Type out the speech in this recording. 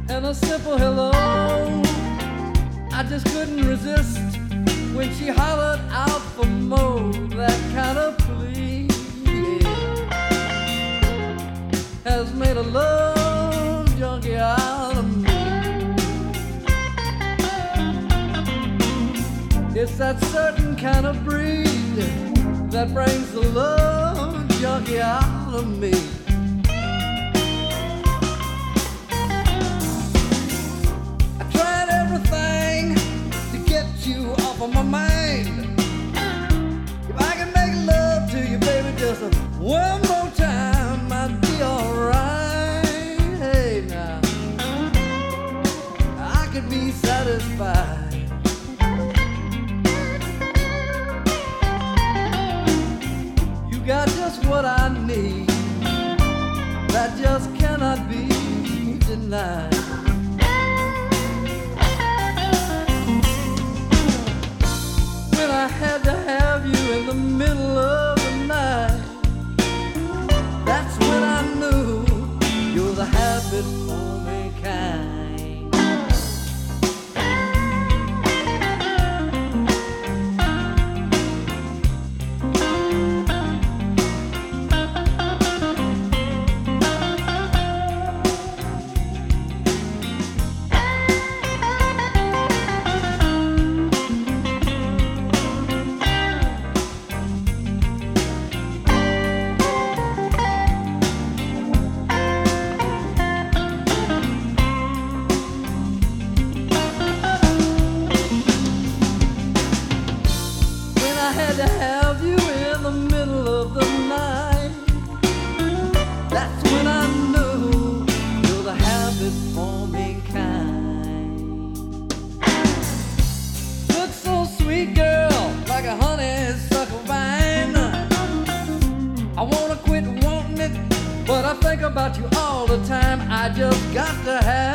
and a simple hello. I just couldn't resist when she hollered out for more. That kind of plea, yeah, has made a love junkie out of me. It's that certain kind of breed that brings the love junkie out of me. I tried everything to get you off of my mind. If I can make love to you, baby, just one more time, I'd be alright. Hey, now, I could be satisfied. Got just what I need, that just cannot be denied. When I had to have you in the middle of the night, that's when I knew you're the habit-forming kind. To have you in the middle of the night, that's when I knew you're the habit-forming kind. Look so sweet, girl, like a honeysuckle vine. I wanna quit wanting it, but I think about you all the time. I just got to have